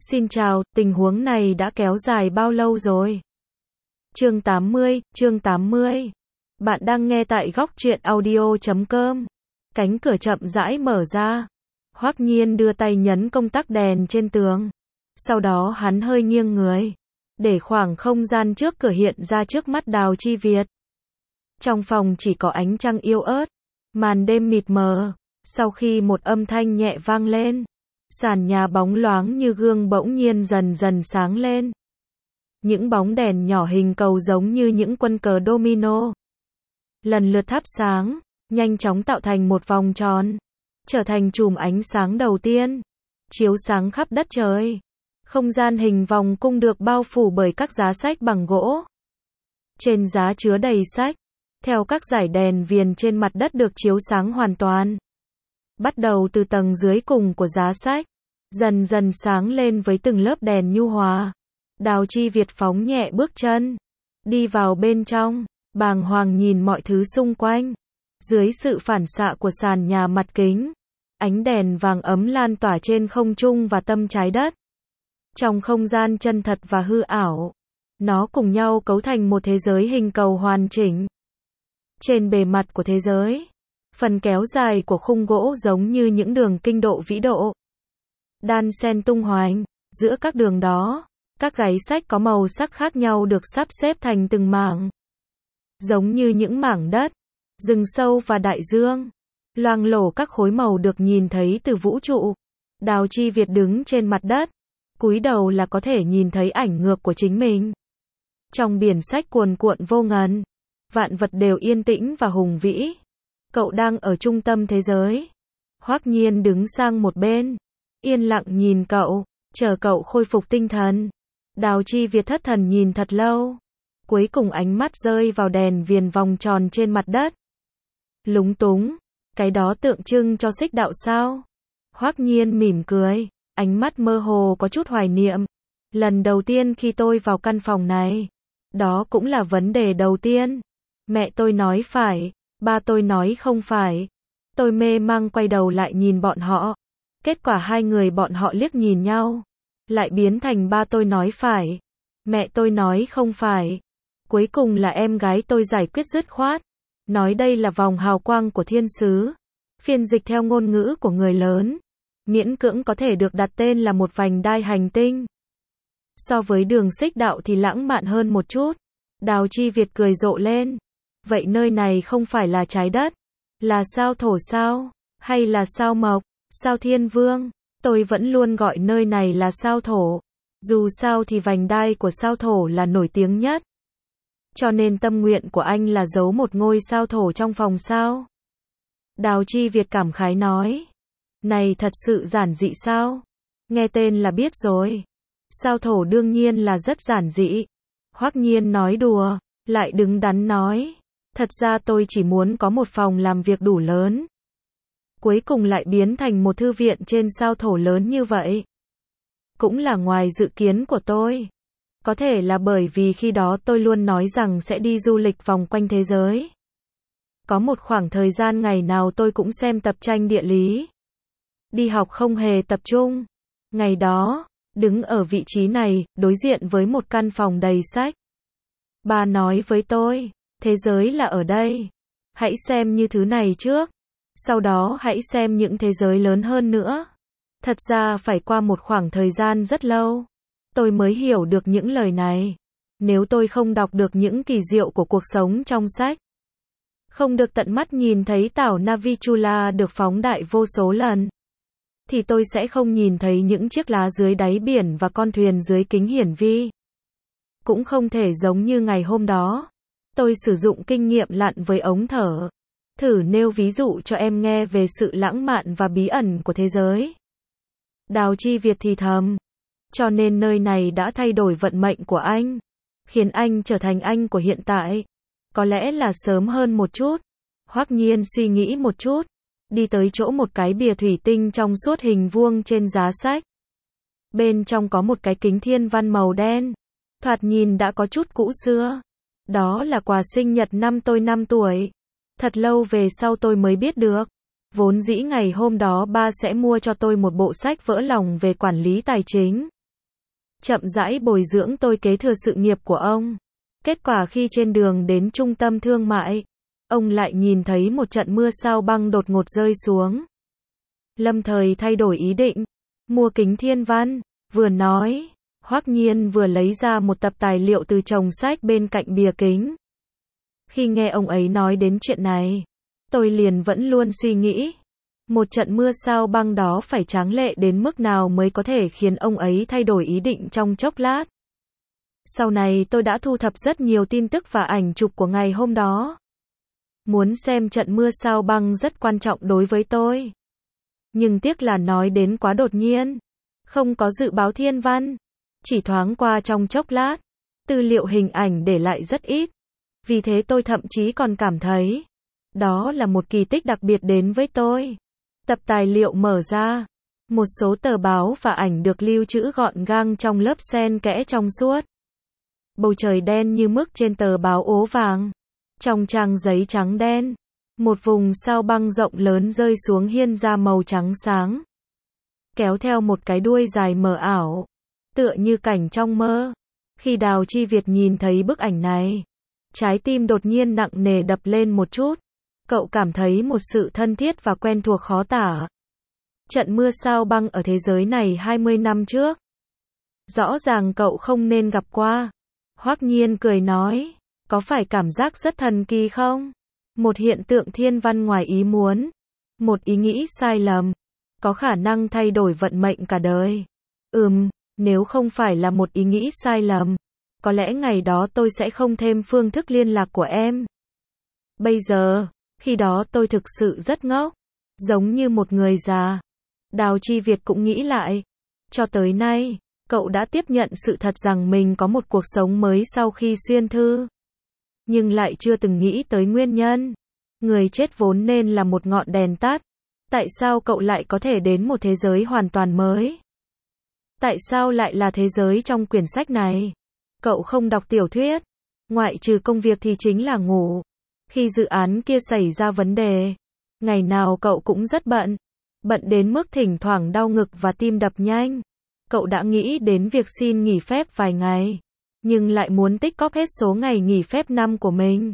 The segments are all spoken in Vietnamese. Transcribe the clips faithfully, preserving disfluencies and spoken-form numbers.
Xin chào, tình huống này đã kéo dài bao lâu rồi? Chương tám mươi, chương tám mươi. Bạn đang nghe tại góc truyện audio chấm com. Cánh cửa chậm rãi mở ra. Hoắc Nhiên đưa tay nhấn công tắc đèn trên tường. Sau đó hắn hơi nghiêng người, để khoảng không gian trước cửa hiện ra trước mắt Đào Chi Việt. Trong phòng chỉ có ánh trăng yếu ớt, màn đêm mịt mờ. Sau khi một âm thanh nhẹ vang lên, sàn nhà bóng loáng như gương bỗng nhiên dần dần sáng lên. Những bóng đèn nhỏ hình cầu giống như những quân cờ domino, lần lượt thắp sáng, nhanh chóng tạo thành một vòng tròn, trở thành chùm ánh sáng đầu tiên, chiếu sáng khắp đất trời. Không gian hình vòng cung được bao phủ bởi các giá sách bằng gỗ. Trên giá chứa đầy sách, theo các dải đèn viền trên mặt đất được chiếu sáng hoàn toàn. Bắt đầu từ tầng dưới cùng của giá sách, dần dần sáng lên với từng lớp đèn nhu hòa. Đào Chi Việt phóng nhẹ bước chân, đi vào bên trong, bàng hoàng nhìn mọi thứ xung quanh. Dưới sự phản xạ của sàn nhà mặt kính, ánh đèn vàng ấm lan tỏa trên không trung và tâm trái đất. Trong không gian chân thật và hư ảo, nó cùng nhau cấu thành một thế giới hình cầu hoàn chỉnh. Trên bề mặt của thế giới, phần kéo dài của khung gỗ giống như những đường kinh độ vĩ độ, đan xen tung hoành. Giữa các đường đó, các gáy sách có màu sắc khác nhau được sắp xếp thành từng mảng, giống như những mảng đất, rừng sâu và đại dương, loang lổ các khối màu được nhìn thấy từ vũ trụ. Đào Chi Việt đứng trên mặt đất, cúi đầu là có thể nhìn thấy ảnh ngược của chính mình. Trong biển sách cuồn cuộn vô ngần, vạn vật đều yên tĩnh và hùng vĩ. Cậu đang ở trung tâm thế giới. Hoắc Nhiên đứng sang một bên, yên lặng nhìn cậu, chờ cậu khôi phục tinh thần. Đào Chi Việt thất thần nhìn thật lâu, cuối cùng ánh mắt rơi vào đèn viền vòng tròn trên mặt đất. Lúng túng, cái đó tượng trưng cho xích đạo sao? Hoắc Nhiên mỉm cười, ánh mắt mơ hồ có chút hoài niệm. Lần đầu tiên khi tôi vào căn phòng này, đó cũng là vấn đề đầu tiên. Mẹ tôi nói phải, ba tôi nói không phải. Tôi mê mang quay đầu lại nhìn bọn họ. Kết quả hai người bọn họ liếc nhìn nhau, lại biến thành ba tôi nói phải, mẹ tôi nói không phải. Cuối cùng là em gái tôi giải quyết dứt khoát, nói đây là vòng hào quang của thiên sứ. Phiên dịch theo ngôn ngữ của người lớn, miễn cưỡng có thể được đặt tên là một vành đai hành tinh. So với đường xích đạo thì lãng mạn hơn một chút. Đào Chi Việt cười rộ lên. Vậy nơi này không phải là trái đất, là sao thổ sao, hay là sao mộc, sao thiên vương? Tôi vẫn luôn gọi nơi này là sao thổ. Dù sao thì vành đai của sao thổ là nổi tiếng nhất. Cho nên tâm nguyện của anh là giấu một ngôi sao thổ trong phòng sao. Đào Chi Việt cảm khái nói. Này thật sự giản dị sao? Nghe tên là biết rồi. Sao thổ đương nhiên là rất giản dị. Hoắc Nhiên nói đùa, lại đứng đắn nói. Thật ra tôi chỉ muốn có một phòng làm việc đủ lớn. Cuối cùng lại biến thành một thư viện trên sao thổ lớn như vậy. Cũng là ngoài dự kiến của tôi. Có thể là bởi vì khi đó tôi luôn nói rằng sẽ đi du lịch vòng quanh thế giới. Có một khoảng thời gian ngày nào tôi cũng xem tập tranh địa lý. Đi học không hề tập trung. Ngày đó, đứng ở vị trí này, đối diện với một căn phòng đầy sách. Bà nói với tôi, thế giới là ở đây. Hãy xem như thứ này trước. Sau đó hãy xem những thế giới lớn hơn nữa. Thật ra phải qua một khoảng thời gian rất lâu, tôi mới hiểu được những lời này. Nếu tôi không đọc được những kỳ diệu của cuộc sống trong sách, không được tận mắt nhìn thấy tảo Navichula được phóng đại vô số lần, thì tôi sẽ không nhìn thấy những chiếc lá dưới đáy biển và con thuyền dưới kính hiển vi. Cũng không thể giống như ngày hôm đó, tôi sử dụng kinh nghiệm lặn với ống thở. Thử nêu ví dụ cho em nghe về sự lãng mạn và bí ẩn của thế giới. Đào Chi Việt thì thầm. Cho nên nơi này đã thay đổi vận mệnh của anh, khiến anh trở thành anh của hiện tại. Có lẽ là sớm hơn một chút. Hoắc Nhiên suy nghĩ một chút, đi tới chỗ một cái bìa thủy tinh trong suốt hình vuông trên giá sách. Bên trong có một cái kính thiên văn màu đen, thoạt nhìn đã có chút cũ xưa. Đó là quà sinh nhật năm tôi năm tuổi. Thật lâu về sau tôi mới biết được. Vốn dĩ ngày hôm đó ba sẽ mua cho tôi một bộ sách vỡ lòng về quản lý tài chính. chậm rãi bồi dưỡng tôi kế thừa sự nghiệp của ông. Kết quả khi trên đường đến trung tâm thương mại, ông lại nhìn thấy một trận mưa sao băng đột ngột rơi xuống. Lâm thời thay đổi ý định, mua kính thiên văn, vừa nói, Hoắc Nhiên vừa lấy ra một tập tài liệu từ chồng sách bên cạnh bìa kính. Khi nghe ông ấy nói đến chuyện này, tôi liền vẫn luôn suy nghĩ, một trận mưa sao băng đó phải tráng lệ đến mức nào mới có thể khiến ông ấy thay đổi ý định trong chốc lát. Sau này tôi đã thu thập rất nhiều tin tức và ảnh chụp của ngày hôm đó. Muốn xem trận mưa sao băng rất quan trọng đối với tôi. Nhưng tiếc là nói đến quá đột nhiên, không có dự báo thiên văn, chỉ thoáng qua trong chốc lát, tư liệu hình ảnh để lại rất ít. Vì thế tôi thậm chí còn cảm thấy, đó là một kỳ tích đặc biệt đến với tôi. Tập tài liệu mở ra, một số tờ báo và ảnh được lưu trữ gọn gàng trong lớp xen kẽ trong suốt. Bầu trời đen như mực trên tờ báo ố vàng. Trong trang giấy trắng đen, một vùng sao băng rộng lớn rơi xuống hiên ra màu trắng sáng. Kéo theo một cái đuôi dài mờ ảo, tựa như cảnh trong mơ. Khi Đào Chi Việt nhìn thấy bức ảnh này, trái tim đột nhiên nặng nề đập lên một chút. Cậu cảm thấy một sự thân thiết và quen thuộc khó tả. Trận mưa sao băng ở thế giới này hai mươi năm trước. Rõ ràng cậu không nên gặp qua. Hoắc Nhiên cười nói, có phải cảm giác rất thần kỳ không? Một hiện tượng thiên văn ngoài ý muốn. Một ý nghĩ sai lầm. Có khả năng thay đổi vận mệnh cả đời. Ừm, nếu không phải là một ý nghĩ sai lầm, có lẽ ngày đó tôi sẽ không thêm phương thức liên lạc của em. Bây giờ, khi đó tôi thực sự rất ngốc. Giống như một người già. Đào Chi Việt cũng nghĩ lại. Cho tới nay, cậu đã tiếp nhận sự thật rằng mình có một cuộc sống mới sau khi xuyên thư. Nhưng lại chưa từng nghĩ tới nguyên nhân. Người chết vốn nên là một ngọn đèn tắt. Tại sao cậu lại có thể đến một thế giới hoàn toàn mới? Tại sao lại là thế giới trong quyển sách này? Cậu không đọc tiểu thuyết. Ngoại trừ công việc thì chính là ngủ. Khi dự án kia xảy ra vấn đề, ngày nào cậu cũng rất bận. Bận đến mức thỉnh thoảng đau ngực và tim đập nhanh. Cậu đã nghĩ đến việc xin nghỉ phép vài ngày, nhưng lại muốn tích cóp hết số ngày nghỉ phép năm của mình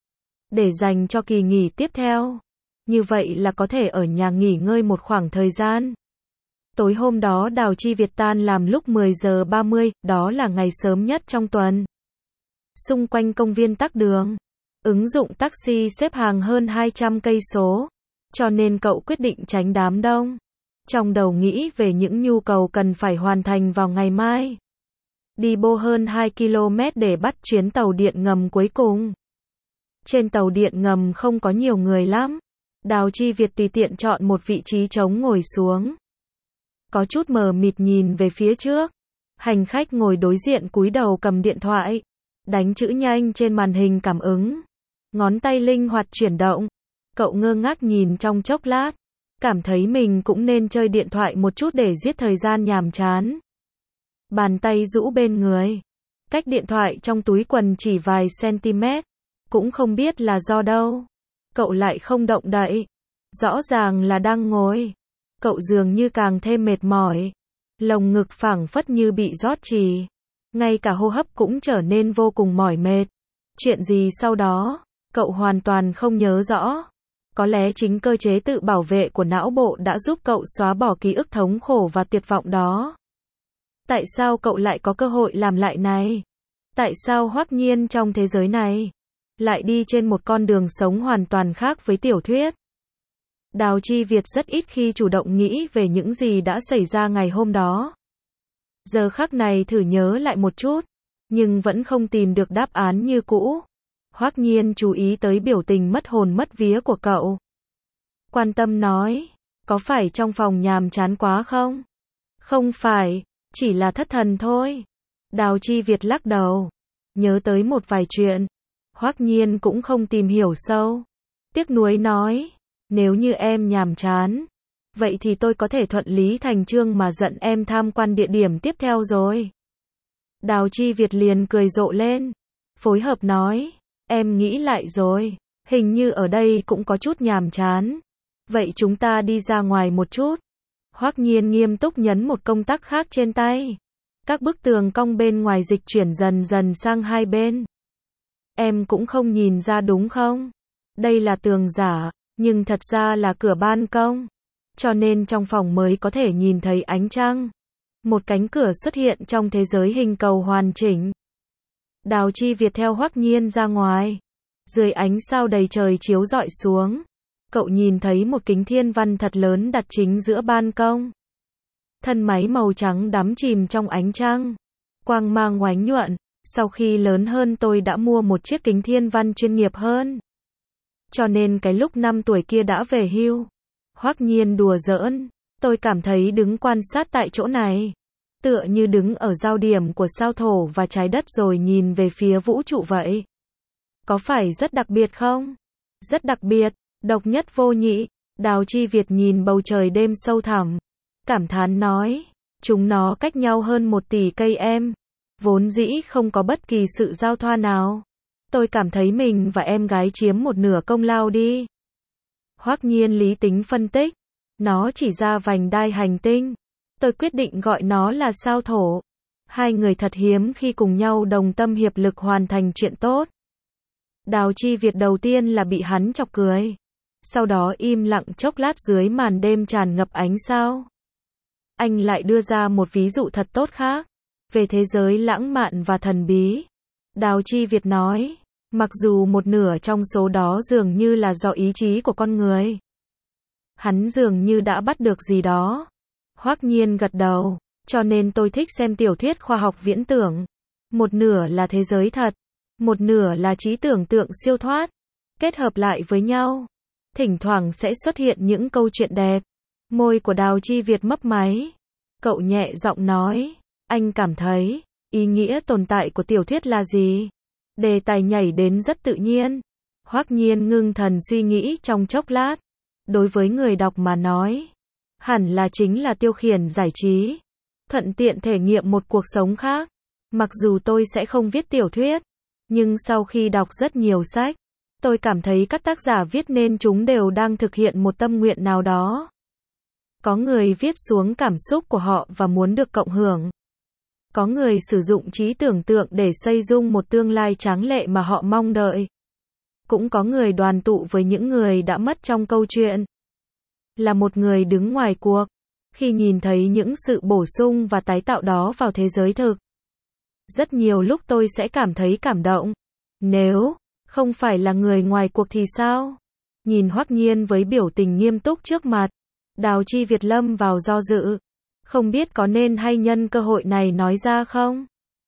để dành cho kỳ nghỉ tiếp theo. Như vậy là có thể ở nhà nghỉ ngơi một khoảng thời gian. Tối hôm đó Đào Chi Việt tan làm lúc mười giờ ba mươi, đó là ngày sớm nhất trong tuần. Xung quanh công viên tắc đường, ứng dụng taxi xếp hàng hơn hai trăm cây số, cho nên cậu quyết định tránh đám đông. Trong đầu nghĩ về những nhu cầu cần phải hoàn thành vào ngày mai. Đi bộ hơn hai ki lô mét để bắt chuyến tàu điện ngầm cuối cùng. Trên tàu điện ngầm không có nhiều người lắm. Đào Chi Việt tùy tiện chọn một vị trí trống ngồi xuống. Có chút mờ mịt nhìn về phía trước. Hành khách ngồi đối diện cúi đầu cầm điện thoại, đánh chữ nhanh trên màn hình cảm ứng. Ngón tay linh hoạt chuyển động. Cậu ngơ ngác nhìn trong chốc lát, cảm thấy mình cũng nên chơi điện thoại một chút để giết thời gian nhàm chán. Bàn tay rũ bên người, cách điện thoại trong túi quần chỉ vài cm, cũng không biết là do đâu. Cậu lại không động đậy, rõ ràng là đang ngồi. Cậu dường như càng thêm mệt mỏi, lồng ngực phảng phất như bị rót trì, ngay cả hô hấp cũng trở nên vô cùng mỏi mệt. Chuyện gì sau đó, cậu hoàn toàn không nhớ rõ. Có lẽ chính cơ chế tự bảo vệ của não bộ đã giúp cậu xóa bỏ ký ức thống khổ và tuyệt vọng đó. Tại sao cậu lại có cơ hội làm lại này? Tại sao Hoắc Nhiên trong thế giới này lại đi trên một con đường sống hoàn toàn khác với tiểu thuyết? Đào Chi Việt rất ít khi chủ động nghĩ về những gì đã xảy ra ngày hôm đó. Giờ khắc này thử nhớ lại một chút, nhưng vẫn không tìm được đáp án như cũ. Hoắc Nhiên chú ý tới biểu tình mất hồn mất vía của cậu. Quan tâm nói, có phải trong phòng nhàm chán quá không? Không phải, chỉ là thất thần thôi. Đào Chi Việt lắc đầu, nhớ tới một vài chuyện. Hoắc Nhiên cũng không tìm hiểu sâu. Tiếc nuối nói, nếu như em nhàm chán, vậy thì tôi có thể thuận lý thành chương mà dẫn em tham quan địa điểm tiếp theo rồi. Đào Chi Việt liền cười rộ lên, phối hợp nói, em nghĩ lại rồi, hình như ở đây cũng có chút nhàm chán. Vậy chúng ta đi ra ngoài một chút. Hoắc Nhiên nghiêm túc nhấn một công tắc khác trên tay. Các bức tường cong bên ngoài dịch chuyển dần dần sang hai bên. Em cũng không nhìn ra đúng không? Đây là tường giả, nhưng thật ra là cửa ban công. Cho nên trong phòng mới có thể nhìn thấy ánh trăng. Một cánh cửa xuất hiện trong thế giới hình cầu hoàn chỉnh. Đào Chi Việt theo Hoắc Nhiên ra ngoài. Dưới ánh sao đầy trời chiếu rọi xuống, cậu nhìn thấy một kính thiên văn thật lớn đặt chính giữa ban công. Thân máy màu trắng đắm chìm trong ánh trăng. Quang mang oánh nhuận. Sau khi lớn hơn tôi đã mua một chiếc kính thiên văn chuyên nghiệp hơn. Cho nên cái lúc năm tuổi kia đã về hưu. Hoắc Nhiên đùa giỡn. Tôi cảm thấy đứng quan sát tại chỗ này, tựa như đứng ở giao điểm của sao thổ và trái đất rồi nhìn về phía vũ trụ vậy. Có phải rất đặc biệt không? Rất đặc biệt, độc nhất vô nhị. Đào Chi Việt nhìn bầu trời đêm sâu thẳm, cảm thán nói, chúng nó cách nhau hơn một tỷ cây em. Vốn dĩ không có bất kỳ sự giao thoa nào. Tôi cảm thấy mình và em gái chiếm một nửa công lao đi. Hoắc Nhiên lý tính phân tích. Nó chỉ ra vành đai hành tinh. Tôi quyết định gọi nó là sao thổ. Hai người thật hiếm khi cùng nhau đồng tâm hiệp lực hoàn thành chuyện tốt. Đào Chi Việt đầu tiên là bị hắn chọc cười. Sau đó im lặng chốc lát dưới màn đêm tràn ngập ánh sao. Anh lại đưa ra một ví dụ thật tốt khác. Về thế giới lãng mạn và thần bí. Đào Chi Việt nói, mặc dù một nửa trong số đó dường như là do ý chí của con người. Hắn dường như đã bắt được gì đó. Hoắc Nhiên gật đầu, cho nên tôi thích xem tiểu thuyết khoa học viễn tưởng. Một nửa là thế giới thật, một nửa là trí tưởng tượng siêu thoát, kết hợp lại với nhau. Thỉnh thoảng sẽ xuất hiện những câu chuyện đẹp. Môi của Đào Chi Việt mấp máy. Cậu nhẹ giọng nói, anh cảm thấy, ý nghĩa tồn tại của tiểu thuyết là gì? Đề tài nhảy đến rất tự nhiên. Hoắc Nhiên ngưng thần suy nghĩ trong chốc lát. Đối với người đọc mà nói, hẳn là chính là tiêu khiển giải trí, thuận tiện thể nghiệm một cuộc sống khác. Mặc dù tôi sẽ không viết tiểu thuyết, nhưng sau khi đọc rất nhiều sách, tôi cảm thấy các tác giả viết nên chúng đều đang thực hiện một tâm nguyện nào đó. Có người viết xuống cảm xúc của họ và muốn được cộng hưởng. Có người sử dụng trí tưởng tượng để xây dung một tương lai tráng lệ mà họ mong đợi. Cũng có người đoàn tụ với những người đã mất trong câu chuyện. Là một người đứng ngoài cuộc, khi nhìn thấy những sự bổ sung và tái tạo đó vào thế giới thực. Rất nhiều lúc tôi sẽ cảm thấy cảm động. Nếu không phải là người ngoài cuộc thì sao? Nhìn Hoắc Nhiên với biểu tình nghiêm túc trước mặt, Đào Chi Việt lâm vào do dự. Không biết có nên hay nhân cơ hội này nói ra không?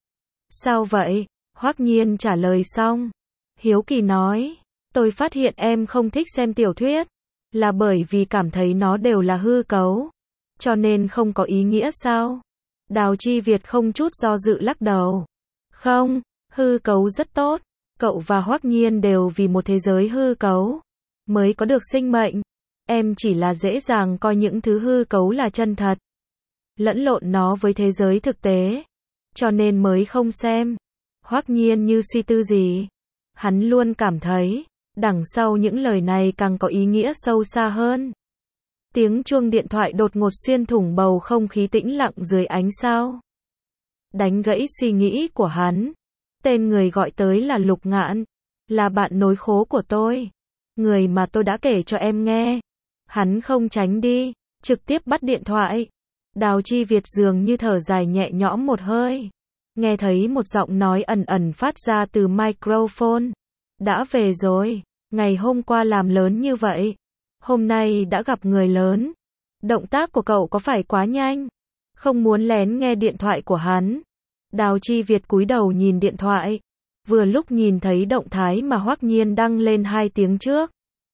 Sao vậy? Hoắc Nhiên trả lời xong. Hiếu kỳ nói, tôi phát hiện em không thích xem tiểu thuyết, là bởi vì cảm thấy nó đều là hư cấu, cho nên không có ý nghĩa sao? Đào Chi Việt không chút do dự lắc đầu. Không, hư cấu rất tốt, cậu và Hoắc Nhiên đều vì một thế giới hư cấu mới có được sinh mệnh. Em chỉ là dễ dàng coi những thứ hư cấu là chân thật, lẫn lộn nó với thế giới thực tế, cho nên mới không xem. Hoắc Nhiên như suy tư gì. Hắn luôn cảm thấy, đằng sau những lời này càng có ý nghĩa sâu xa hơn. Tiếng chuông điện thoại đột ngột xuyên thủng bầu không khí tĩnh lặng dưới ánh sao. Đánh gãy suy nghĩ của hắn. Tên người gọi tới là Lục Ngạn, là bạn nối khố của tôi, người mà tôi đã kể cho em nghe. Hắn không tránh đi, trực tiếp bắt điện thoại. Đào Chi Việt dường như thở dài nhẹ nhõm một hơi. Nghe thấy một giọng nói ẩn ẩn phát ra từ microphone. Đã về rồi, ngày hôm qua làm lớn như vậy, hôm nay đã gặp người lớn. Động tác của cậu có phải quá nhanh? Không muốn lén nghe điện thoại của hắn. Đào Chi Việt cúi đầu nhìn điện thoại, vừa lúc nhìn thấy động thái mà Hoắc Nhiên đăng lên hai tiếng trước.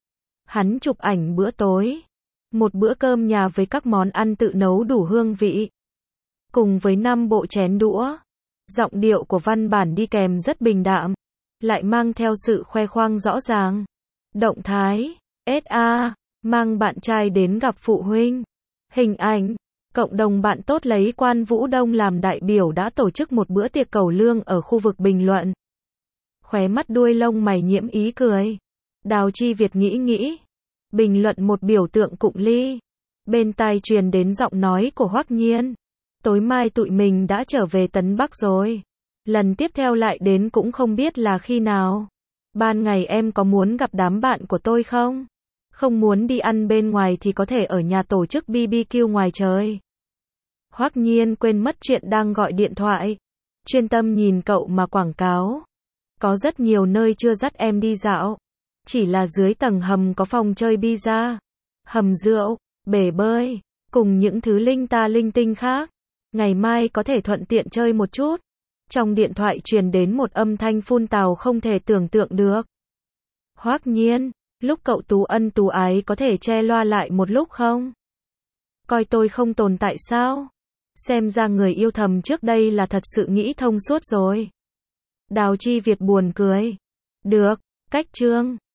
Hắn chụp ảnh bữa tối, một bữa cơm nhà với các món ăn tự nấu đủ hương vị, cùng với năm bộ chén đũa. Giọng điệu của văn bản đi kèm rất bình đạm, lại mang theo sự khoe khoang rõ ràng. Động thái, ét a, mang bạn trai đến gặp phụ huynh. Hình ảnh, cộng đồng bạn tốt lấy Quan Vũ Đông làm đại biểu đã tổ chức một bữa tiệc cầu lương ở khu vực bình luận. Khóe mắt đuôi lông mày nhiễm ý cười. Đào Chi Việt nghĩ nghĩ. Bình luận một biểu tượng cụng ly. Bên tai truyền đến giọng nói của Hoắc Nhiên. Tối mai tụi mình đã trở về Tấn Bắc rồi. Lần tiếp theo lại đến cũng không biết là khi nào. Ban ngày em có muốn gặp đám bạn của tôi không? Không muốn đi ăn bên ngoài thì có thể ở nhà tổ chức bê bê kiu ngoài trời. Hoắc Nhiên quên mất chuyện đang gọi điện thoại. Chuyên tâm nhìn cậu mà quảng cáo. Có rất nhiều nơi chưa dắt em đi dạo. Chỉ là dưới tầng hầm có phòng chơi pizza, hầm rượu, bể bơi, cùng những thứ linh ta linh tinh khác. Ngày mai có thể thuận tiện chơi một chút. Trong điện thoại truyền đến một âm thanh phun tào không thể tưởng tượng được. Hoắc Nhiên, lúc cậu tú ân tú ái có thể che loa lại một lúc không? Coi tôi không tồn tại sao? Xem ra người yêu thầm trước đây là thật sự nghĩ thông suốt rồi. Đào Chi Việt buồn cười. Được, cách chương.